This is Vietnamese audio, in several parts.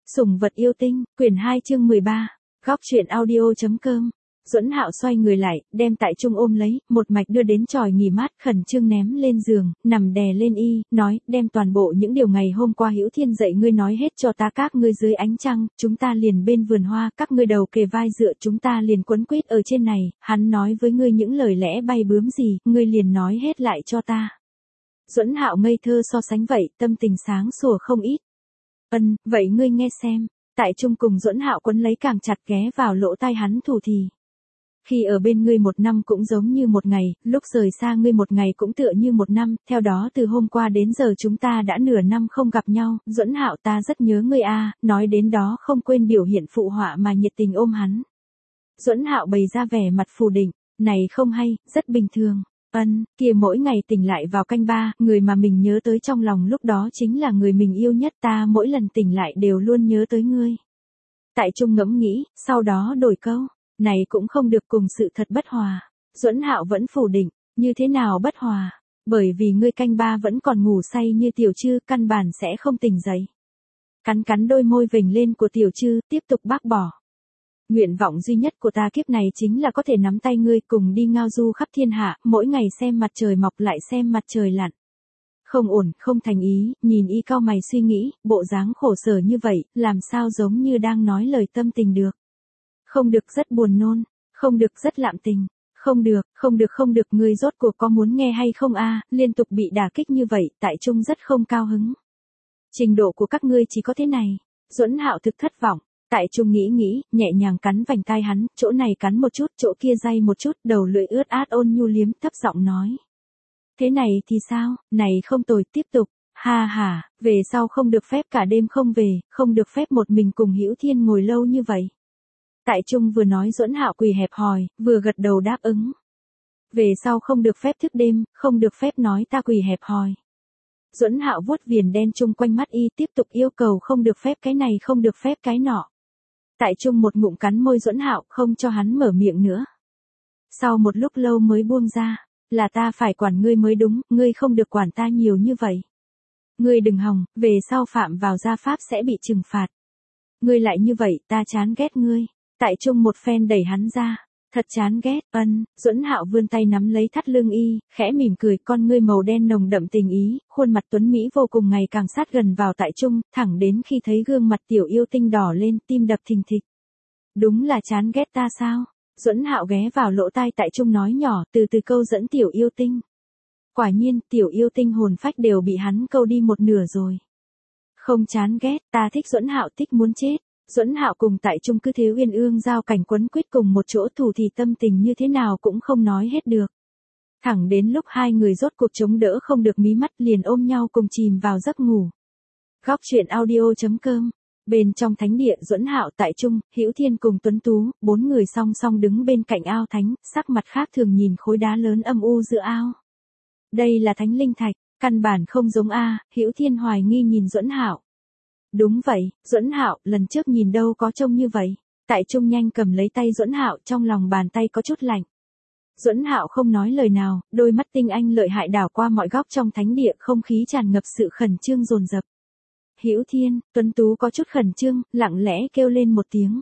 Sủng vật yêu tinh, quyển 2 chương 13, góc truyện audio.com. Duẫn Hạo xoay người lại, đem Tại Trung ôm lấy, một mạch đưa đến chòi nghỉ mát, khẩn trương ném lên giường, nằm đè lên y, nói, đem toàn bộ những điều ngày hôm qua Hữu Thiên dạy ngươi nói hết cho ta, các ngươi dưới ánh trăng, chúng ta liền bên vườn hoa, các ngươi đầu kề vai dựa, chúng ta liền quấn quýt ở trên này, hắn nói với ngươi những lời lẽ bay bướm gì, ngươi liền nói hết lại cho ta. Duẫn Hạo ngây thơ so sánh vậy, tâm tình sáng sủa không ít. Vậy ngươi nghe xem. Tại Trung cùng Duẫn Hạo quấn lấy càng chặt, ghé vào lỗ tai hắn thủ thì. Khi ở bên ngươi 1 năm cũng giống như 1 ngày, lúc rời xa ngươi 1 ngày cũng tựa như 1 năm, theo đó từ hôm qua đến giờ chúng ta đã nửa năm không gặp nhau, Duẫn Hạo ta rất nhớ ngươi a, nói đến đó không quên biểu hiện phụ họa mà nhiệt tình ôm hắn. Duẫn Hạo bày ra vẻ mặt phủ định, này không hay, rất bình thường. Kia mỗi ngày tỉnh lại vào canh 3, người mà mình nhớ tới trong lòng lúc đó chính là người mình yêu nhất, ta mỗi lần tỉnh lại đều luôn nhớ tới ngươi. Tại Trung ngẫm nghĩ, sau đó đổi câu, này cũng không được, cùng sự thật bất hòa. Duẫn Hạo vẫn phủ định, như thế nào bất hòa? Bởi vì ngươi canh 3 vẫn còn ngủ say như Tiểu Trư, căn bản sẽ không tỉnh dậy. Cắn đôi môi vểnh lên của Tiểu Trư, tiếp tục bác bỏ. Nguyện vọng duy nhất của ta kiếp này chính là có thể nắm tay ngươi cùng đi ngao du khắp thiên hạ, mỗi ngày xem mặt trời mọc lại xem mặt trời lặn. Không ổn, không thành ý, nhìn y cau mày suy nghĩ, bộ dáng khổ sở như vậy, làm sao giống như đang nói lời tâm tình được. Không được, rất buồn nôn, không được, rất lạm tình, không được, ngươi rốt cuộc có muốn nghe hay không a? Liên tục bị đả kích như vậy, Tại Trung rất không cao hứng. Trình độ của các ngươi chỉ có thế này. Duẫn Hạo thực thất vọng. Tại Trung nghĩ, nhẹ nhàng cắn vành tai hắn, chỗ này cắn một chút, chỗ kia day một chút, đầu lưỡi ướt át ôn nhu liếm, thấp giọng nói. Thế này thì sao, này không tồi, tiếp tục, ha, về sau không được phép cả đêm không về, không được phép một mình cùng Hữu Thiên ngồi lâu như vậy. Tại Trung vừa nói Duẫn Hạo quỳ hẹp hòi, vừa gật đầu đáp ứng. Về sau không được phép thức đêm, không được phép nói ta quỳ hẹp hòi. Duẫn Hạo vuốt viền đen chung quanh mắt y, tiếp tục yêu cầu không được phép cái này, không được phép cái nọ. Tại Trung một ngụm cắn môi Duẫn Hạo, không cho hắn mở miệng nữa. Sau một lúc lâu mới buông ra, là ta phải quản ngươi mới đúng, ngươi không được quản ta nhiều như vậy. Ngươi đừng hòng, về sau phạm vào gia pháp sẽ bị trừng phạt. Ngươi lại như vậy, ta chán ghét ngươi. Tại Trung một phen đẩy hắn ra, thật chán ghét. Duẫn Hạo vươn tay nắm lấy thắt lưng y, khẽ mỉm cười, con ngươi màu đen nồng đậm tình ý, khuôn mặt tuấn mỹ vô cùng ngày càng sát gần vào Tại Trung, thẳng đến khi thấy gương mặt tiểu yêu tinh đỏ lên, tim đập thình thịch. Đúng là chán ghét ta sao? Duẫn Hạo ghé vào lỗ tai Tại Trung nói nhỏ, từ từ câu dẫn tiểu yêu tinh. Quả nhiên, tiểu yêu tinh hồn phách đều bị hắn câu đi một nửa rồi. Không chán ghét, ta thích Duẫn Hạo, thích muốn chết. Duẫn Hạo cùng Tại Trung cứ thế uyên ương giao cảnh quấn quýt cùng một chỗ, thủ thì tâm tình như thế nào cũng không nói hết được. Thẳng đến lúc hai người rốt cuộc chống đỡ không được mí mắt, liền ôm nhau cùng chìm vào giấc ngủ. Góc truyện audio.com. Bên trong thánh địa, Duẫn Hạo, Tại Trung, Hữu Thiên cùng Tuấn Tú, 4 người song song đứng bên cạnh ao thánh, sắc mặt khác thường nhìn khối đá lớn âm u giữa ao. Đây là thánh linh thạch, căn bản không giống a. Hữu Thiên hoài nghi nhìn Duẫn Hạo. Đúng vậy, Duẫn Hạo, lần trước nhìn đâu có trông như vậy. Tại Trung nhanh cầm lấy tay Duẫn Hạo, trong lòng bàn tay có chút lạnh. Duẫn Hạo không nói lời nào, đôi mắt tinh anh lợi hại đảo qua mọi góc trong thánh địa, không khí tràn ngập sự khẩn trương dồn dập. Hữu Thiên, Tuấn Tú có chút khẩn trương, lặng lẽ kêu lên một tiếng.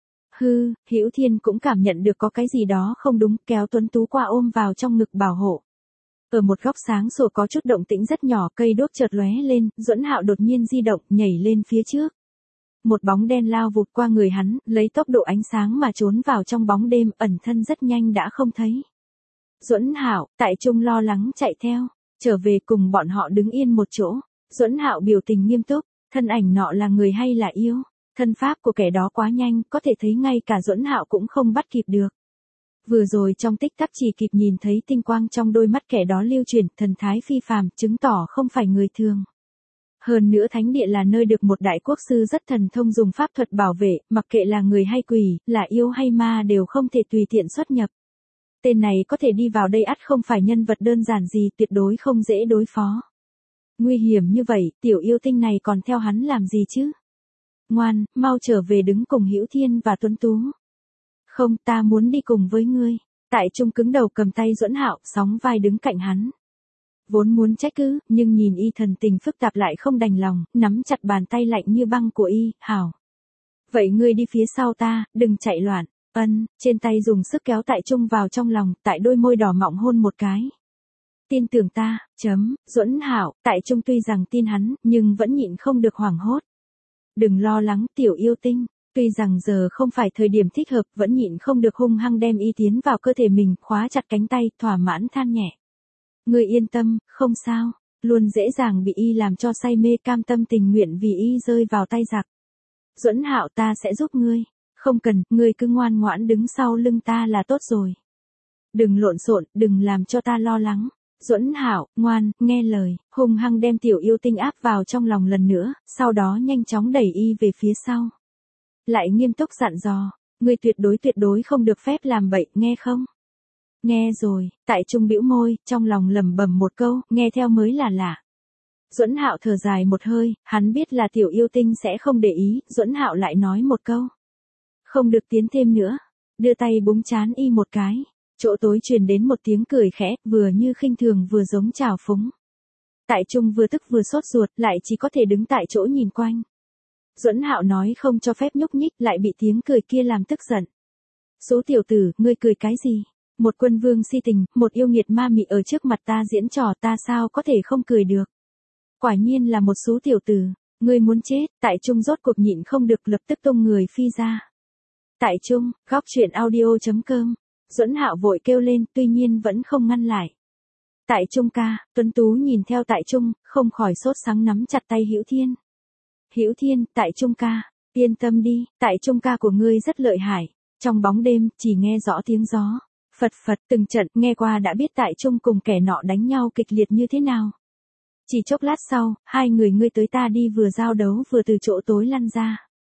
Hữu Thiên cũng cảm nhận được có cái gì đó không đúng, kéo Tuấn Tú qua ôm vào trong ngực bảo hộ. Ở một góc sáng sủa có chút động tĩnh rất nhỏ, cây đuốc chợt lóe lên, Duẫn Hạo đột nhiên di động, nhảy lên phía trước. Một bóng đen lao vụt qua người hắn, lấy tốc độ ánh sáng mà trốn vào trong bóng đêm, ẩn thân rất nhanh đã không thấy. Duẫn Hạo, Tại Trung lo lắng chạy theo, trở về cùng bọn họ đứng yên một chỗ. Duẫn Hạo biểu tình nghiêm túc, thân ảnh nọ là người hay là yêu? Thân pháp của kẻ đó quá nhanh, có thể thấy ngay cả Duẫn Hạo cũng không bắt kịp được. Vừa rồi trong tích tắc chỉ kịp nhìn thấy tinh quang trong đôi mắt kẻ đó lưu chuyển, thần thái phi phàm, chứng tỏ không phải người thường. Hơn nữa thánh địa là nơi được một đại quốc sư rất thần thông dùng pháp thuật bảo vệ, mặc kệ là người hay quỷ, là yêu hay ma đều không thể tùy tiện xuất nhập. Tên này có thể đi vào đây ắt không phải nhân vật đơn giản gì, tuyệt đối không dễ đối phó. Nguy hiểm như vậy, tiểu yêu tinh này còn theo hắn làm gì chứ? Ngoan, mau trở về đứng cùng Hữu Thiên và Tuấn Tú. Không, ta muốn đi cùng với ngươi. Tại Trung cứng đầu cầm tay Duẫn Hạo, sóng vai đứng cạnh hắn. Vốn muốn trách cứ, nhưng nhìn y thần tình phức tạp lại không đành lòng, nắm chặt bàn tay lạnh như băng của y, hảo. Vậy ngươi đi phía sau ta, đừng chạy loạn. Trên tay dùng sức kéo Tại Trung vào trong lòng, tại đôi môi đỏ mọng hôn một cái. Tin tưởng ta, Duẫn Hạo. Tại Trung tuy rằng tin hắn, nhưng vẫn nhịn không được hoảng hốt. Đừng lo lắng, tiểu yêu tinh. Tuy rằng giờ không phải thời điểm thích hợp, vẫn nhịn không được hung hăng đem y tiến vào cơ thể mình, khóa chặt cánh tay, thỏa mãn than nhẹ. Ngươi yên tâm, không sao. Luôn dễ dàng bị y làm cho say mê, cam tâm tình nguyện vì y rơi vào tay giặc. Duẫn Hạo, ta sẽ giúp ngươi. Không cần, ngươi cứ ngoan ngoãn đứng sau lưng ta là tốt rồi. Đừng lộn xộn, đừng làm cho ta lo lắng. Duẫn Hạo, ngoan, nghe lời, hung hăng đem tiểu yêu tinh áp vào trong lòng lần nữa, sau đó nhanh chóng đẩy y về phía sau. Lại nghiêm túc dặn dò, ngươi tuyệt đối không được phép làm bậy, nghe không? Nghe rồi. Tại Trung bĩu môi, trong lòng lẩm bẩm một câu, nghe theo mới là lạ. Duẫn Hạo thở dài một hơi, hắn biết là tiểu yêu tinh sẽ không để ý, Duẫn Hạo lại nói một câu. Không được tiến thêm nữa. Đưa tay búng trán y một cái. Chỗ tối truyền đến một tiếng cười khẽ, vừa như khinh thường vừa giống trào phúng. Tại Trung vừa tức vừa sốt ruột, lại chỉ có thể đứng tại chỗ nhìn quanh. Duẫn Hạo nói không cho phép nhúc nhích, lại bị tiếng cười kia làm tức giận. Số tiểu tử, ngươi cười cái gì? Một quân vương si tình, một yêu nghiệt ma mị ở trước mặt ta diễn trò, ta sao có thể không cười được? Quả nhiên là một số tiểu tử, ngươi muốn chết. Tại Trung rốt cuộc nhịn không được, lập tức tung người phi ra. Tại Trung, góc truyện audio.com. Duẫn Hạo vội kêu lên, tuy nhiên vẫn không ngăn lại. Tại Trung ca. Tuấn Tú nhìn theo Tại Trung, không khỏi sốt sắng nắm chặt tay Hữu Thiên. Hữu Thiên, Tại Trung ca, yên tâm đi, Tại Trung ca của ngươi rất lợi hại. Trong bóng đêm, chỉ nghe rõ tiếng gió. Phật phật từng trận, nghe qua đã biết Tại Trung cùng kẻ nọ đánh nhau kịch liệt như thế nào. Chỉ chốc lát sau, hai người ngươi tới ta đi vừa giao đấu vừa từ chỗ tối lăn ra.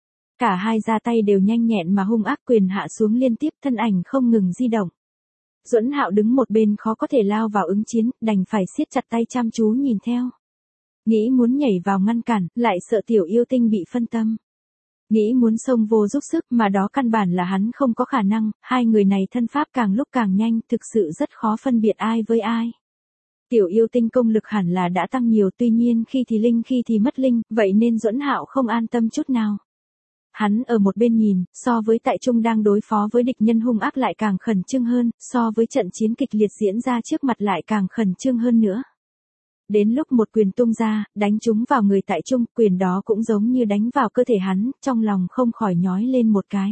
Cả hai ra tay đều nhanh nhẹn mà hung ác, quyền hạ xuống liên tiếp, thân ảnh không ngừng di động. Duẫn Hạo đứng một bên khó có thể lao vào ứng chiến, đành phải siết chặt tay chăm chú nhìn theo. Nghĩ muốn nhảy vào ngăn cản, lại sợ tiểu yêu tinh bị phân tâm. Nghĩ muốn xông vô giúp sức, mà đó căn bản là hắn không có khả năng, hai người này thân pháp càng lúc càng nhanh, thực sự rất khó phân biệt ai với ai. Tiểu yêu tinh công lực hẳn là đã tăng nhiều, tuy nhiên khi thì linh khi thì mất linh, vậy nên Duẫn Hạo không an tâm chút nào. Hắn ở một bên nhìn, so với Tại Trung đang đối phó với địch nhân hung ác lại càng khẩn trương hơn, so với trận chiến kịch liệt diễn ra trước mặt lại càng khẩn trương hơn nữa. Đến lúc một quyền tung ra, đánh trúng vào người Tại Trung, quyền đó cũng giống như đánh vào cơ thể hắn, trong lòng không khỏi nhói lên một cái.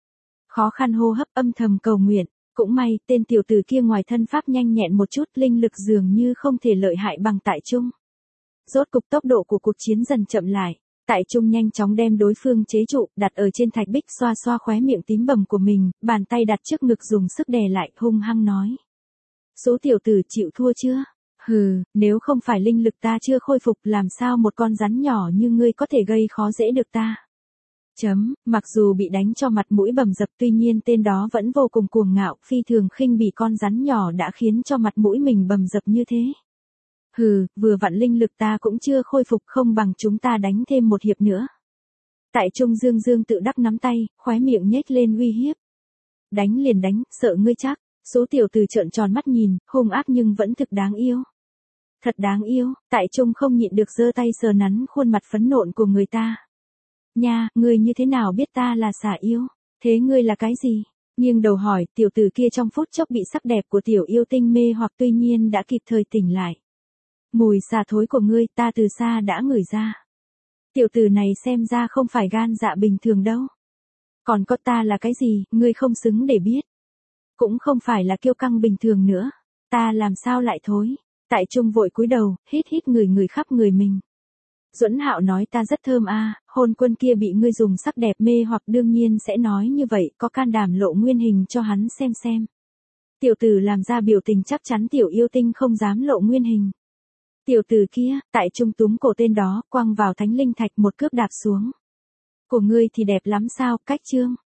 Khó khăn hô hấp, âm thầm cầu nguyện, cũng may, tên tiểu tử kia ngoài thân pháp nhanh nhẹn một chút, linh lực dường như không thể lợi hại bằng Tại Trung. Rốt cục tốc độ của cuộc chiến dần chậm lại. Tại Trung nhanh chóng đem đối phương chế trụ, đặt ở trên thạch bích, xoa xoa khóe miệng tím bầm của mình, bàn tay đặt trước ngực dùng sức đè lại, hung hăng nói. Số tiểu tử chịu thua chưa? Hừ, nếu không phải linh lực ta chưa khôi phục, làm sao một con rắn nhỏ như ngươi có thể gây khó dễ được ta? Mặc dù bị đánh cho mặt mũi bầm dập, tuy nhiên tên đó vẫn vô cùng cuồng ngạo, phi thường khinh bỉ con rắn nhỏ đã khiến cho mặt mũi mình bầm dập như thế. Hừ, vừa vặn linh lực ta cũng chưa khôi phục, không bằng chúng ta đánh thêm một hiệp nữa. Tại Trung dương dương tự đắc nắm tay, khóe miệng nhếch lên uy hiếp. Đánh liền đánh, sợ ngươi chắc. Số tiểu tử trợn tròn mắt nhìn, hung ác nhưng vẫn thực đáng yêu. Thật đáng yêu. Tại Trung không nhịn được giơ tay sờ nắn khuôn mặt phấn nộn của người ta. Nha, ngươi như thế nào biết ta là xà yêu? Thế ngươi là cái gì? Nghiêng đầu hỏi, tiểu tử kia trong phút chốc bị sắc đẹp của tiểu yêu tinh mê hoặc, tuy nhiên đã kịp thời tỉnh lại. Mùi xà thối của ngươi ta từ xa đã ngửi ra. Tiểu tử này xem ra không phải gan dạ bình thường đâu. Còn có ta là cái gì, ngươi không xứng để biết. Cũng không phải là kiêu căng bình thường nữa. Ta làm sao lại thối. Tại Trung vội cúi đầu, hít hít người khắp người mình. Duẫn Hạo nói ta rất thơm a, hôn quân kia bị ngươi dùng sắc đẹp mê hoặc đương nhiên sẽ nói như vậy, có can đảm lộ nguyên hình cho hắn xem. Tiểu tử làm ra biểu tình chắc chắn tiểu yêu tinh không dám lộ nguyên hình. Tiểu tử kia, Tại Trung túm cổ tên đó, quăng vào thánh linh thạch một cước đạp xuống. Của ngươi thì đẹp lắm sao, cách trương.